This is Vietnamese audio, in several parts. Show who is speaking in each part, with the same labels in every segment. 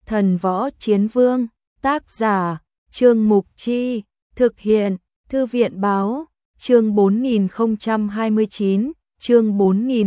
Speaker 1: Thần Võ Chiến Vương, tác giả, Trương Mục Chi, thực hiện, Thư viện Báo, chương 4029, chương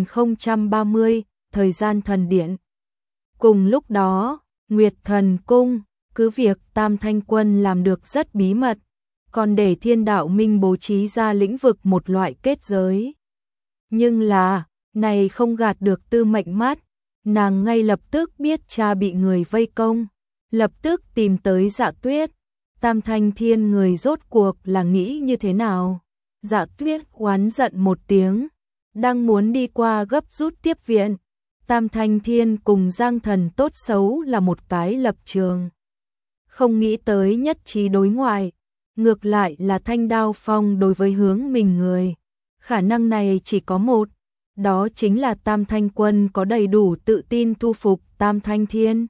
Speaker 1: 4030, thời gian thần điện. Cùng lúc đó, Nguyệt Thần Cung, cứ việc Tam Thanh Quân làm được rất bí mật, còn để Thiên Đạo Minh bố trí ra lĩnh vực một loại kết giới. Nhưng là, này không gạt được Tư Mệnh mắt, nàng ngay lập tức biết cha bị người vây công, lập tức tìm tới Dạ Tuyết. Tam Thanh Thiên người rốt cuộc là nghĩ như thế nào? Dạ Tuyết oán giận một tiếng, đang muốn đi qua gấp rút tiếp viện. Tam Thanh Thiên cùng Giang Thần tốt xấu là một cái lập trường, không nghĩ tới nhất trí đối ngoại, ngược lại là Thanh Đao Phong đối với hướng mình người. Khả năng này chỉ có một, đó chính là Tam Thanh Quân có đầy đủ tự tin thu phục Tam Thanh Thiên.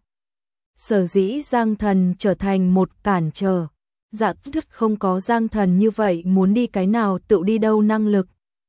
Speaker 1: Sở dĩ Giang Thần trở thành một cản trở, Dạ Tuyết không có Giang Thần như vậy muốn đi cái nào tự đi đâu năng lực.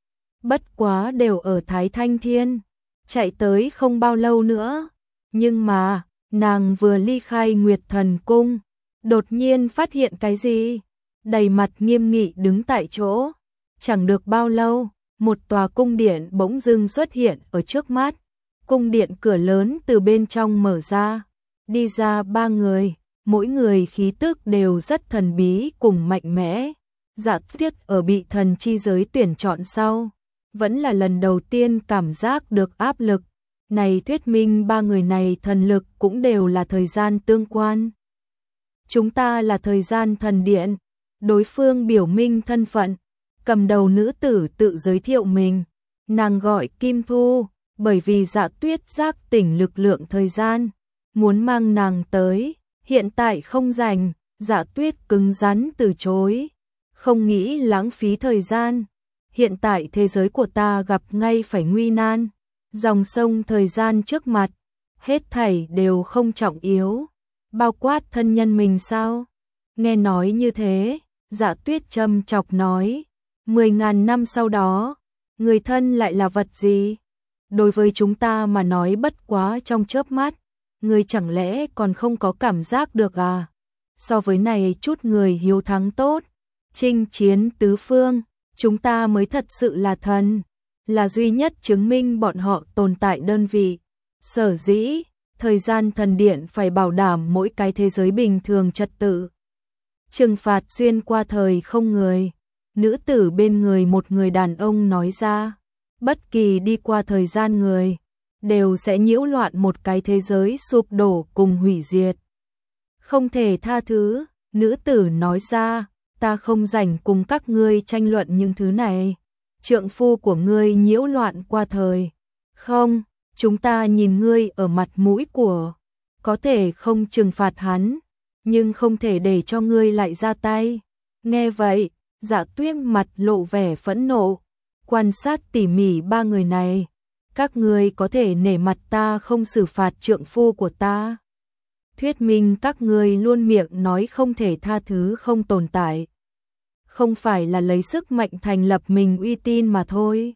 Speaker 1: Bất quá đều ở Thái Thanh Thiên, chạy tới không bao lâu nữa, nhưng mà, nàng vừa ly khai Nguyệt Thần Cung, đột nhiên phát hiện cái gì? Đầy mặt nghiêm nghị đứng tại chỗ, chẳng được bao lâu, một tòa cung điện bỗng dưng xuất hiện ở trước mắt. Cung điện cửa lớn từ bên trong mở ra, đi ra ba người, mỗi người khí tức đều rất thần bí cùng mạnh mẽ. Dạ Tuyết ở bị thần chi giới tuyển chọn sau, vẫn là lần đầu tiên cảm giác được áp lực. Này thuyết minh ba người này thần lực cũng đều là thời gian tương quan. Chúng ta là thời gian thần điện. Đối phương biểu minh thân phận, cầm đầu nữ tử tự giới thiệu mình, nàng gọi Kim Thu, bởi vì Dạ Tuyết giác tỉnh lực lượng thời gian, muốn mang nàng tới, hiện tại không rảnh. Dạ Tuyết cứng rắn từ chối, không nghĩ lãng phí thời gian, hiện tại thế giới của ta gặp ngay phải nguy nan, dòng sông thời gian trước mặt, hết thảy đều không trọng yếu, bao quát thân nhân mình sao? Nghe nói như thế, Dạ Tuyết châm chọc nói, 10.000 năm sau đó, người thân lại là vật gì? Đối với chúng ta mà nói bất quá trong chớp mắt, người chẳng lẽ còn không có cảm giác được à? So với này chút người hiếu thắng tốt, chinh chiến tứ phương, chúng ta mới thật sự là thần, là duy nhất chứng minh bọn họ tồn tại đơn vị. Sở dĩ, thời gian thần điện phải bảo đảm mỗi cái thế giới bình thường trật tự. Trừng phạt xuyên qua thời không người. Nữ tử bên người một người đàn ông nói ra, bất kỳ đi qua thời gian người, đều sẽ nhiễu loạn một cái thế giới sụp đổ cùng hủy diệt. Không thể tha thứ, nữ tử nói ra, ta không rảnh cùng các ngươi tranh luận những thứ này. Trượng phu của ngươi nhiễu loạn qua thời. Không, chúng ta nhìn ngươi ở mặt mũi của, có thể không trừng phạt hắn, nhưng không thể để cho ngươi lại ra tay. Nghe vậy, Dạ Tuyết mặt lộ vẻ phẫn nộ, quan sát tỉ mỉ ba người này. Các ngươi có thể nể mặt ta không xử phạt trượng phu của ta. Thuyết minh các ngươi luôn miệng nói không thể tha thứ không tồn tại. Không phải là lấy sức mạnh thành lập mình uy tín mà thôi.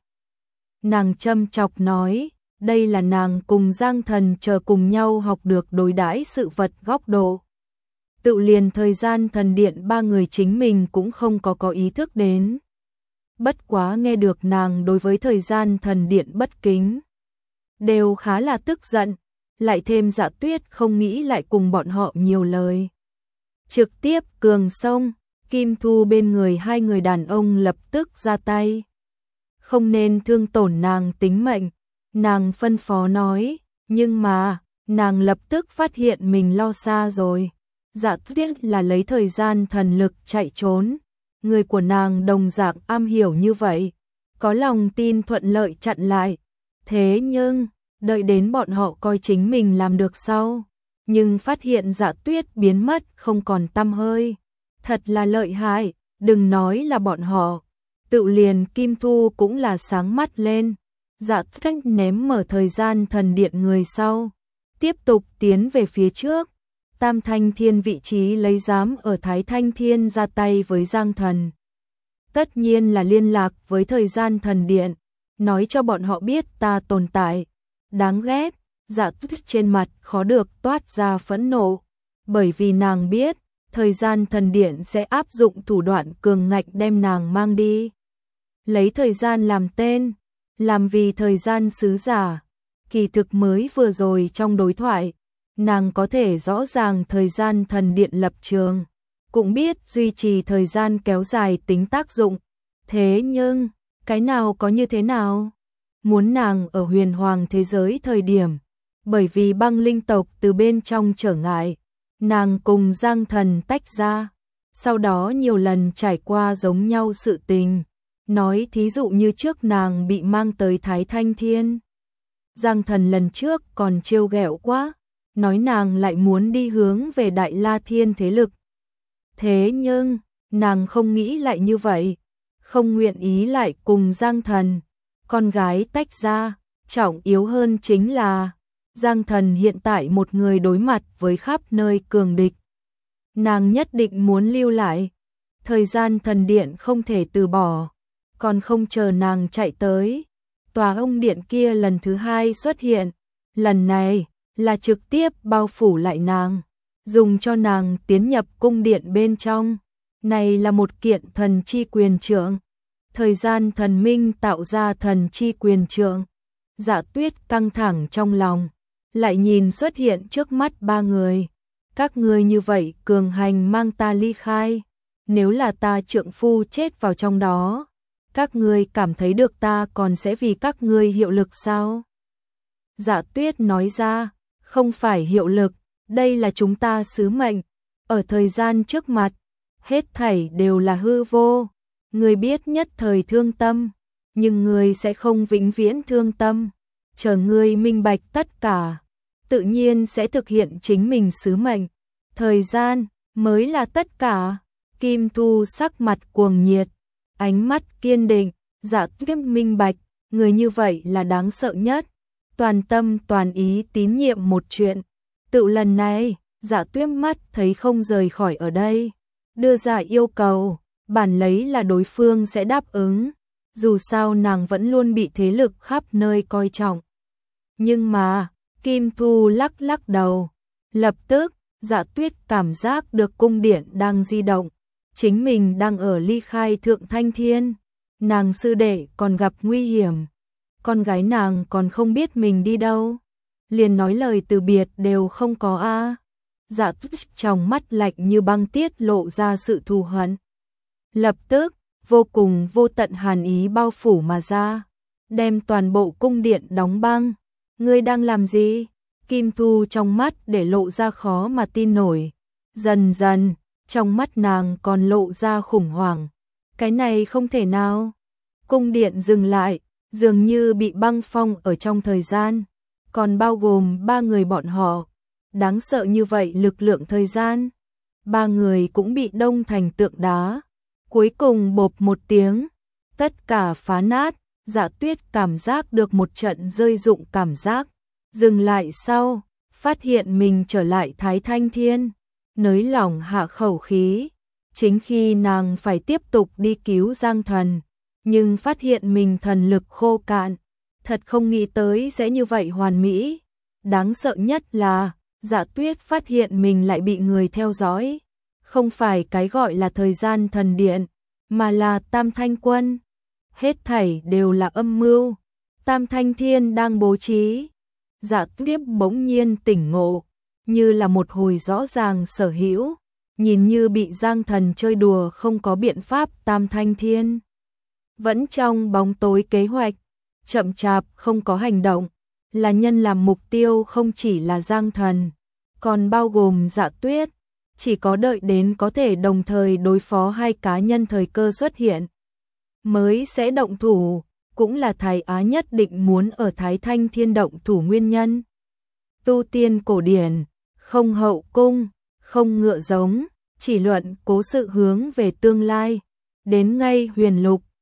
Speaker 1: Nàng châm chọc nói, đây là nàng cùng Giang Thần chờ cùng nhau học được đối đãi sự vật góc độ. Tự liền thời gian thần điện ba người chính mình cũng không có ý thức đến. Bất quá nghe được nàng đối với thời gian thần điện bất kính, đều khá là tức giận, lại thêm Dạ Tuyết không nghĩ lại cùng bọn họ nhiều lời. Trực tiếp cường xông, Kim Thu bên người hai người đàn ông lập tức ra tay. Không nên thương tổn nàng tính mệnh, nàng phân phó nói, nhưng mà, nàng lập tức phát hiện mình lo xa rồi. Dạ Tuyết là lấy thời gian thần lực chạy trốn, người của nàng đồng dạng am hiểu như vậy, có lòng tin thuận lợi chặn lại. Thế nhưng, đợi đến bọn họ coi chính mình làm được sau, nhưng phát hiện Dạ Tuyết biến mất không còn tăm hơi. Thật là lợi hại, đừng nói là bọn họ, tự liền Kim Thu cũng là sáng mắt lên. Dạ Tuyết ném mở thời gian thần điện người sau, tiếp tục tiến về phía trước. Tam Thanh Thiên vị trí lấy dám ở Thái Thanh Thiên ra tay với Giang Thần. Tất nhiên là liên lạc với thời gian thần điện, nói cho bọn họ biết ta tồn tại. Đáng ghét, Dạ Tuyết trên mặt khó được toát ra phẫn nộ, bởi vì nàng biết, thời gian thần điện sẽ áp dụng thủ đoạn cường ngạnh đem nàng mang đi. Lấy thời gian làm tên, làm vì thời gian sứ giả. Kỳ thực mới vừa rồi trong đối thoại, nàng có thể rõ ràng thời gian thần điện lập trường, cũng biết duy trì thời gian kéo dài tính tác dụng. Thế nhưng, cái nào có như thế nào? Muốn nàng ở huyền hoàng thế giới thời điểm, bởi vì băng linh tộc từ bên trong trở ngại, nàng cùng Giang Thần tách ra, sau đó nhiều lần trải qua giống nhau sự tình. Nói thí dụ như trước nàng bị mang tới Thái Thanh Thiên. Giang Thần lần trước còn trêu ghẹo quá, nói nàng lại muốn đi hướng về Đại La Thiên thế lực. Thế nhưng, nàng không nghĩ lại như vậy, không nguyện ý lại cùng Giang Thần, con gái tách ra, trọng yếu hơn chính là Giang Thần hiện tại một người đối mặt với khắp nơi cường địch. Nàng nhất định muốn lưu lại, thời gian thần điện không thể từ bỏ, còn không chờ nàng chạy tới. Tòa ông điện kia lần thứ hai xuất hiện, lần này là trực tiếp bao phủ lại nàng, dùng cho nàng tiến nhập cung điện bên trong. Này là một kiện thần chi quyền trượng, thời gian thần minh tạo ra thần chi quyền trượng. Dạ Tuyết căng thẳng trong lòng, lại nhìn xuất hiện trước mắt ba người. Các ngươi như vậy cường hành mang ta ly khai, nếu là ta trượng phu chết vào trong đó, các ngươi cảm thấy được ta còn sẽ vì các ngươi hiệu lực sao? Dạ Tuyết nói ra, không phải hiệu lực, đây là chúng ta sứ mệnh. Ở thời gian trước mặt, hết thảy đều là hư vô. Ngươi biết nhất thời thương tâm, nhưng ngươi sẽ không vĩnh viễn thương tâm. Chờ ngươi minh bạch tất cả, tự nhiên sẽ thực hiện chính mình sứ mệnh. Thời gian mới là tất cả. Kim Thu sắc mặt cuồng nhiệt, ánh mắt kiên định. Dạ Tuyết minh bạch, người như vậy là đáng sợ nhất, toàn tâm toàn ý tín nhiệm một chuyện. Tự lần này, Dạ Tuyết mắt thấy không rời khỏi ở đây, đưa ra yêu cầu, bản lấy là đối phương sẽ đáp ứng, dù sao nàng vẫn luôn bị thế lực khắp nơi coi trọng. Nhưng mà, Kim Thu lắc lắc đầu, lập tức, Dạ Tuyết cảm giác được cung điện đang di động, chính mình đang ở ly khai Thượng Thanh Thiên, nàng sư đệ còn gặp nguy hiểm, con gái nàng còn không biết mình đi đâu, liền nói lời từ biệt đều không có a. Dạ Tuyết trong mắt lạnh như băng tiết lộ ra sự thù hận. Lập tức, vô cùng vô tận hàn ý bao phủ mà ra, đem toàn bộ cung điện đóng băng. Ngươi đang làm gì? Kim Thu trong mắt để lộ ra khó mà tin nổi. Dần dần, trong mắt nàng còn lộ ra khủng hoảng. Cái này không thể nào. Cung điện dừng lại, dường như bị băng phong ở trong thời gian, còn bao gồm ba người bọn họ. Đáng sợ như vậy lực lượng thời gian. Ba người cũng bị đông thành tượng đá. Cuối cùng bộp một tiếng, tất cả phá nát. Dạ Tuyết cảm giác được một trận rơi rụng cảm giác. Dừng lại sau, phát hiện mình trở lại Thái Thanh Thiên, nới lỏng hạ khẩu khí. Chính khi nàng phải tiếp tục đi cứu Giang Thần, nhưng phát hiện mình thần lực khô cạn, thật không nghĩ tới sẽ như vậy hoàn mỹ. Đáng sợ nhất là, Dạ Tuyết phát hiện mình lại bị người theo dõi, không phải cái gọi là thời gian thần điện, mà là Tam Thanh Quân. Hết thảy đều là âm mưu, Tam Thanh Thiên đang bố trí. Dạ Tuyết bỗng nhiên tỉnh ngộ, như là một hồi rõ ràng sở hữu, nhìn như bị Giang Thần chơi đùa không có biện pháp. Tam Thanh Thiên vẫn trong bóng tối kế hoạch, chậm chạp không có hành động, là nhân làm mục tiêu không chỉ là Giang Thần, còn bao gồm Dạ Tuyết. Chỉ có đợi đến có thể đồng thời đối phó hai cá nhân thời cơ xuất hiện, mới sẽ động thủ, cũng là Thái Á nhất định muốn ở Thái Thanh Thiên động thủ nguyên nhân. Tu tiên cổ điển, không hậu cung, không ngựa giống, chỉ luận cố sự hướng về tương lai. Đến ngay huyền lục,